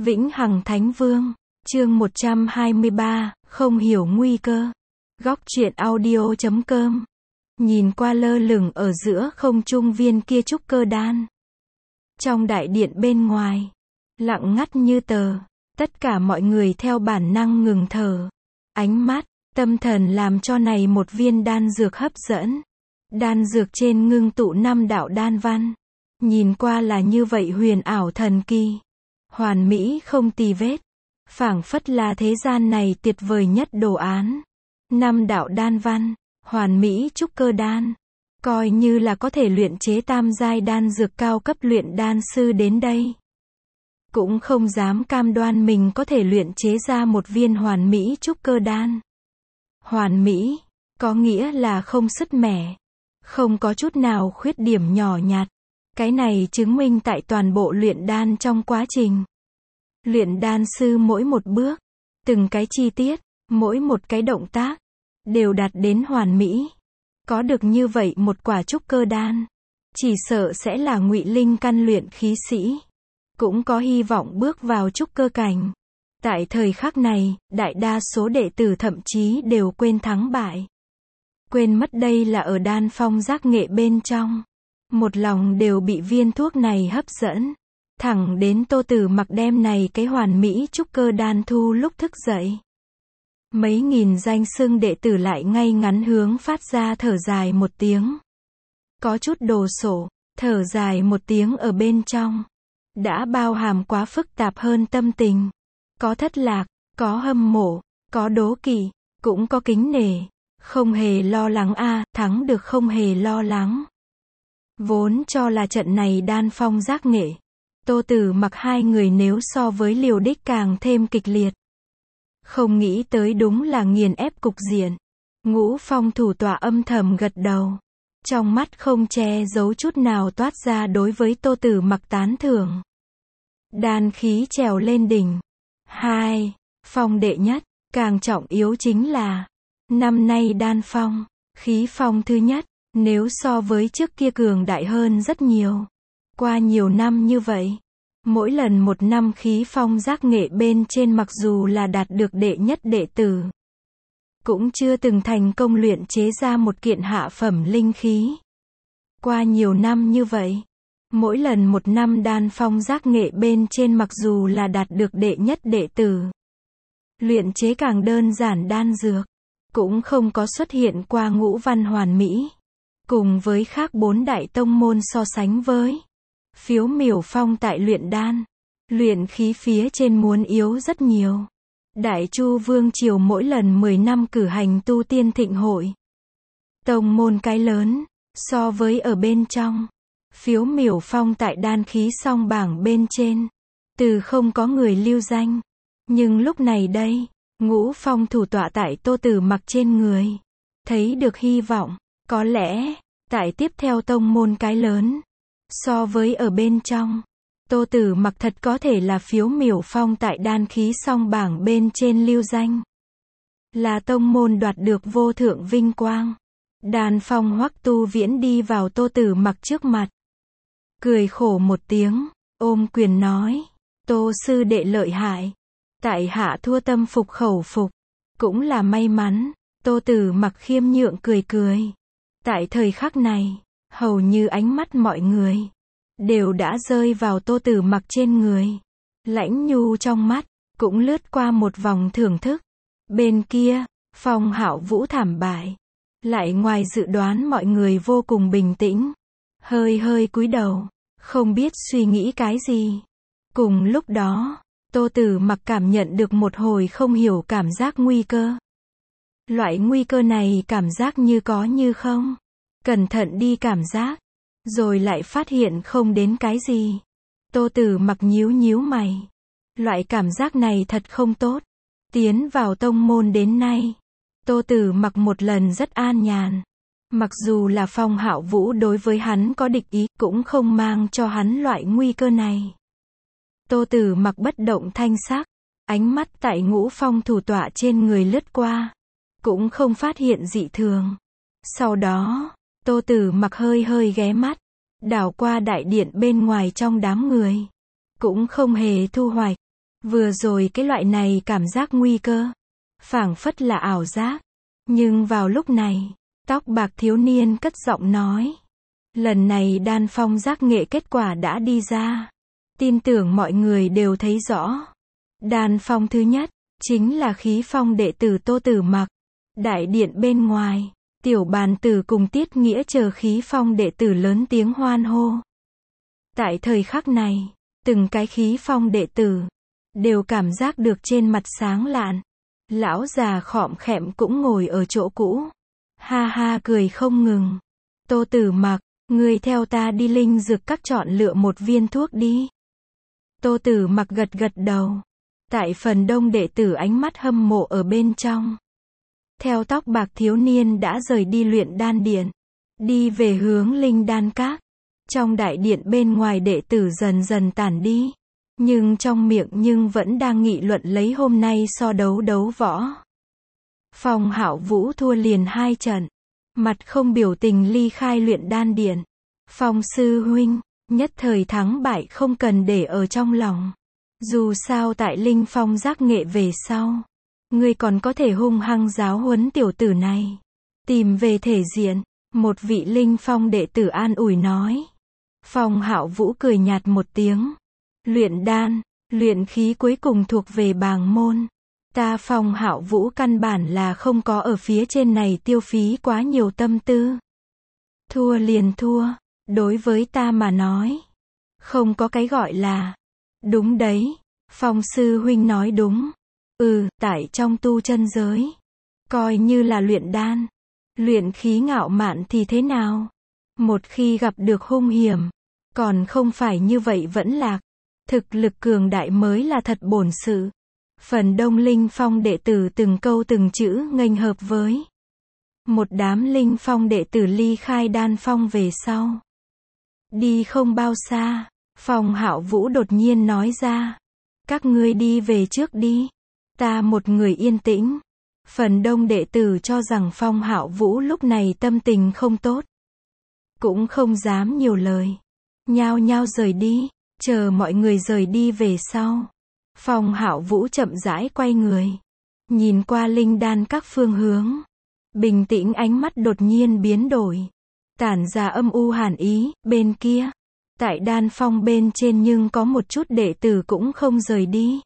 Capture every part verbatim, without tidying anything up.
Vĩnh Hằng Thánh Vương, chương một trăm hai mươi ba, không hiểu nguy cơ. Góc truyện audio chấm com. Nhìn qua lơ lửng ở giữa không trung viên kia trúc cơ đan. Trong đại điện bên ngoài, lặng ngắt như tờ, tất cả mọi người theo bản năng ngừng thở. Ánh mắt, tâm thần làm cho này một viên đan dược hấp dẫn. Đan dược trên ngưng tụ năm đạo đan văn. Nhìn qua là như vậy huyền ảo thần kỳ. Hoàn mỹ không tì vết. Phảng phất là thế gian này tuyệt vời nhất đồ án. Năm đạo đan văn, hoàn mỹ trúc cơ đan. Coi như là có thể luyện chế tam giai đan dược cao cấp luyện đan sư đến đây. Cũng không dám cam đoan mình có thể luyện chế ra một viên hoàn mỹ trúc cơ đan. Hoàn mỹ, có nghĩa là không sứt mẻ. Không có chút nào khuyết điểm nhỏ nhặt. Cái này chứng minh tại toàn bộ luyện đan trong quá trình. Luyện đan sư mỗi một bước, từng cái chi tiết, mỗi một cái động tác, đều đạt đến hoàn mỹ. Có được như vậy một quả trúc cơ đan, chỉ sợ sẽ là ngụy linh căn luyện khí sĩ. Cũng có hy vọng bước vào trúc cơ cảnh. Tại thời khắc này, đại đa số đệ tử thậm chí đều quên thắng bại. Quên mất đây là ở đan phong giác nghệ bên trong. Một lòng đều bị viên thuốc này hấp dẫn. Thẳng đến Tô Tử Mặc đem này cái hoàn mỹ trúc cơ đan thu lúc thức dậy. Mấy nghìn danh xưng đệ tử lại ngay ngắn hướng phát ra thở dài một tiếng. Có chút đồ sộ, thở dài một tiếng ở bên trong. Đã bao hàm quá phức tạp hơn tâm tình. Có thất lạc, có hâm mộ, có đố kỵ, cũng có kính nể. Không hề lo lắng a, thắng được không hề lo lắng. Vốn cho là trận này đan phong giác nghệ. Tô Tử Mặc hai người nếu so với liều đích càng thêm kịch liệt. Không nghĩ tới đúng là nghiền ép cục diện. Ngũ Phong thủ tọa âm thầm gật đầu. Trong mắt không che giấu chút nào toát ra đối với Tô Tử Mặc tán thưởng. Đan khí trèo lên đỉnh. Hai, phong đệ nhất, càng trọng yếu chính là năm nay đan phong, khí phong thứ nhất, nếu so với trước kia cường đại hơn rất nhiều. Qua nhiều năm như vậy, mỗi lần một năm khí phong giác nghệ bên trên mặc dù là đạt được đệ nhất đệ tử, cũng chưa từng thành công luyện chế ra một kiện hạ phẩm linh khí. Qua nhiều năm như vậy, mỗi lần một năm đan phong giác nghệ bên trên mặc dù là đạt được đệ nhất đệ tử, luyện chế càng đơn giản đan dược, cũng không có xuất hiện qua ngũ văn hoàn mỹ. Cùng với khác bốn đại tông môn so sánh với Phiếu Miểu Phong tại luyện đan, luyện khí phía trên muốn yếu rất nhiều. Đại Chu Vương triều mỗi lần mười năm cử hành tu tiên thịnh hội. Tông môn cái lớn, so với ở bên trong, Phiếu Miểu Phong tại đan khí song bảng bên trên, từ không có người lưu danh. Nhưng lúc này đây, Ngũ Phong thủ tọa tại Tô Tử Mặc trên người, thấy được hy vọng. Có lẽ, tại tiếp theo tông môn cái lớn, so với ở bên trong, Tô Tử Mặc thật có thể là Phiếu Miểu Phong tại đan khí song bảng bên trên lưu danh. Là tông môn đoạt được vô thượng vinh quang. Đan Phong Hoắc Tu Viễn đi vào Tô Tử Mặc trước mặt. Cười khổ một tiếng, ôm quyền nói, Tô sư đệ lợi hại. Tại hạ thua tâm phục khẩu phục, cũng là may mắn. Tô Tử Mặc khiêm nhượng cười cười. Tại thời khắc này, hầu như ánh mắt mọi người đều đã rơi vào Tô Tử Mặc trên người. Lãnh nhu trong mắt cũng lướt qua một vòng thưởng thức. Bên kia, Phong Hạo Vũ thảm bại, lại ngoài dự đoán mọi người vô cùng bình tĩnh, hơi hơi cúi đầu, không biết suy nghĩ cái gì. Cùng lúc đó, Tô Tử Mặc cảm nhận được một hồi không hiểu cảm giác nguy cơ. Loại nguy cơ này cảm giác như có như không. Cẩn thận đi cảm giác, rồi lại phát hiện không đến cái gì. Tô Tử Mặc nhíu nhíu mày. Loại cảm giác này thật không tốt. Tiến vào tông môn đến nay, Tô Tử Mặc một lần rất an nhàn. Mặc dù là Phong Hạo Vũ đối với hắn có địch ý, cũng không mang cho hắn loại nguy cơ này. Tô Tử Mặc bất động thanh sắc, ánh mắt tại Ngũ Phong thủ tọa trên người lướt qua, cũng không phát hiện dị thường. Sau đó, Tô Tử Mặc hơi hơi ghé mắt, đảo qua đại điện bên ngoài trong đám người, cũng không hề thu hoạch. Vừa rồi cái loại này cảm giác nguy cơ, phảng phất là ảo giác. Nhưng vào lúc này, tóc bạc thiếu niên cất giọng nói. Lần này đan phong giác nghệ kết quả đã đi ra. Tin tưởng mọi người đều thấy rõ. Đan phong thứ nhất, chính là khí phong đệ tử Tô Tử Mặc. Đại điện bên ngoài, Tiểu Bàn Tử cùng Tiết Nghĩa chờ khí phong đệ tử lớn tiếng hoan hô. Tại thời khắc này, từng cái khí phong đệ tử đều cảm giác được trên mặt sáng lạn. Lão già khọm khẹm cũng ngồi ở chỗ cũ, ha ha cười không ngừng. Tô Tử Mặc, ngươi theo ta đi linh dược các chọn lựa một viên thuốc đi. Tô Tử Mặc gật gật đầu. Tại phần đông đệ tử ánh mắt hâm mộ ở bên trong, theo tóc bạc thiếu niên đã rời đi luyện đan điện, đi về hướng linh đan các. Trong đại điện bên ngoài đệ tử dần dần tản đi, nhưng trong miệng nhưng vẫn đang nghị luận lấy hôm nay so đấu đấu võ. Phong Hạo Vũ thua liền hai trận, mặt không biểu tình ly khai luyện đan điện. Phong sư huynh, nhất thời thắng bại không cần để ở trong lòng. Dù sao tại linh phong giác nghệ về sau, ngươi còn có thể hung hăng giáo huấn tiểu tử này, tìm về thể diện. Một vị linh phong đệ tử an ủi nói. Phong Hạo Vũ cười nhạt một tiếng. Luyện đan, luyện khí cuối cùng thuộc về bàng môn. Ta Phong Hạo Vũ căn bản là không có ở phía trên này tiêu phí quá nhiều tâm tư. Thua liền thua, đối với ta mà nói, không có cái gọi là. Đúng đấy, Phong sư huynh nói đúng. Ừ, tại trong tu chân giới, coi như là luyện đan, luyện khí ngạo mạn thì thế nào? Một khi gặp được hung hiểm, còn không phải như vậy vẫn lạc. Thực lực cường đại mới là thật bổn sự. Phần đông linh phong đệ tử từng câu từng chữ nghênh hợp với. Một đám linh phong đệ tử ly khai đan phong về sau. Đi không bao xa, Phong Hạo Vũ đột nhiên nói ra. Các ngươi đi về trước đi. Ta một người yên tĩnh. Phần đông đệ tử cho rằng Phong Hạo Vũ lúc này tâm tình không tốt, cũng không dám nhiều lời, nhao nhao rời đi. Chờ mọi người rời đi về sau, Phong Hạo Vũ chậm rãi quay người, nhìn qua linh đan các phương hướng, bình tĩnh ánh mắt đột nhiên biến đổi, tản ra âm u hàn ý. Bên kia, tại đan phong bên trên nhưng có một chút đệ tử cũng không rời đi,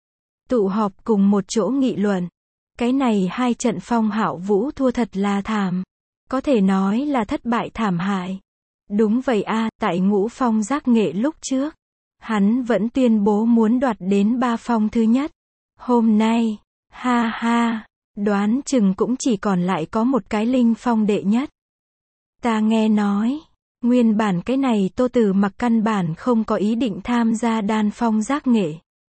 tụ họp cùng một chỗ nghị luận. Cái này hai trận Phong Hạo Vũ thua thật là thảm, có thể nói là thất bại thảm hại. Đúng vậy a, tại ngũ phong giác nghệ lúc trước, hắn vẫn tuyên bố muốn đoạt đến ba phong thứ nhất. Hôm nay, ha ha, đoán chừng cũng chỉ còn lại có một cái linh phong đệ nhất. Ta nghe nói, nguyên bản cái này Tô Tử Mặc căn bản không có ý định tham gia đan phong giác nghệ,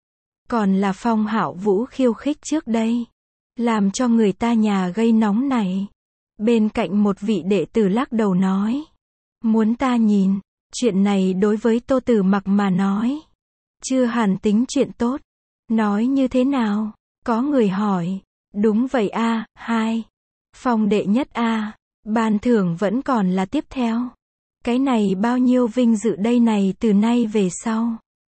còn là Phong Hạo Vũ khiêu khích trước đây, làm cho người ta nhà gây nóng này. Bên cạnh một vị đệ tử lắc đầu nói. Muốn ta nhìn, chuyện này đối với Tô Tử Mặc mà nói, chưa hẳn tính chuyện tốt. Nói như thế nào? Có người hỏi. Đúng vậy a, hai. Phong đệ nhất a, ban thưởng vẫn còn là tiếp theo. Cái này bao nhiêu vinh dự đây này từ nay về sau.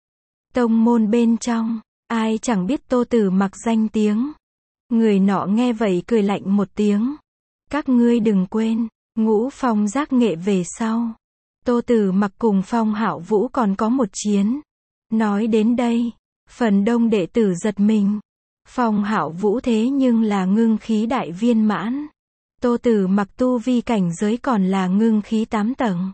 Tông môn bên trong, ai chẳng biết Tô Tử Mặc danh tiếng. Người nọ nghe vậy cười lạnh một tiếng. Các ngươi đừng quên, ngũ phong giác nghệ về sau, Tô Tử Mặc cùng Phong Hạo Vũ còn có một chiến. Nói đến đây, phần đông đệ tử giật mình. Phong Hạo Vũ thế nhưng là ngưng khí đại viên mãn. Tô Tử Mặc tu vi cảnh giới còn là ngưng khí tám tầng.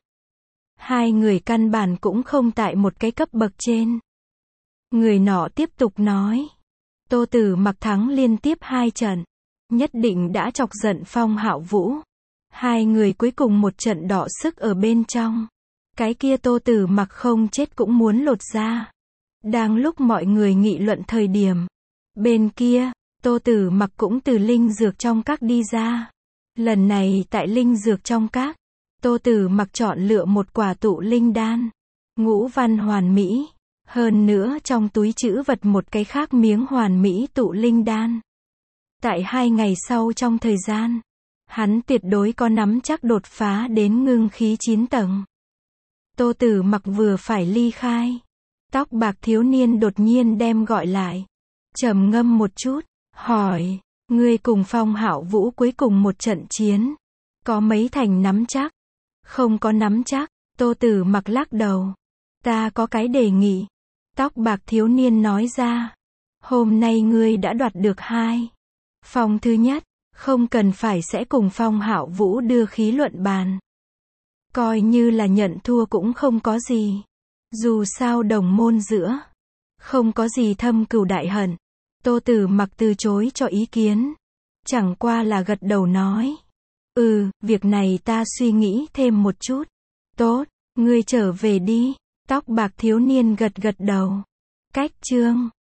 Hai người căn bản cũng không tại một cái cấp bậc trên. Người nọ tiếp tục nói. Tô Tử Mặc thắng liên tiếp hai trận, nhất định đã chọc giận Phong Hạo Vũ. Hai người cuối cùng một trận đọ sức ở bên trong. Cái kia Tô Tử Mặc không chết cũng muốn lột ra. Đang lúc mọi người nghị luận thời điểm, bên kia, Tô Tử Mặc cũng từ linh dược trong các đi ra. Lần này tại linh dược trong các, Tô Tử Mặc chọn lựa một quả tụ linh đan, ngũ văn hoàn mỹ, hơn nữa trong túi trữ vật một cái khác miếng hoàn mỹ tụ linh đan. Tại hai ngày sau trong thời gian, hắn tuyệt đối có nắm chắc đột phá đến ngưng khí chín tầng. Tô Tử Mặc vừa phải ly khai, Tóc bạc thiếu niên đột nhiên đem gọi lại. Trầm ngâm một chút, hỏi, ngươi cùng Phong Hạo Vũ cuối cùng một trận chiến, có mấy thành nắm chắc? Không có nắm chắc, Tô Tử Mặc lắc đầu. Ta có cái đề nghị. Tóc bạc thiếu niên nói ra. Hôm nay ngươi đã đoạt được hai phong thứ nhất, không cần phải sẽ cùng Phong Hạo Vũ đưa khí luận bàn. Coi như là nhận thua cũng không có gì. Dù sao đồng môn giữa, không có gì thâm cừu đại hận. Tô Tử Mặc từ chối cho ý kiến. Chẳng qua là gật đầu nói. Ừ, việc này ta suy nghĩ thêm một chút. Tốt, ngươi trở về đi. Tóc bạc thiếu niên gật gật đầu. Cách chương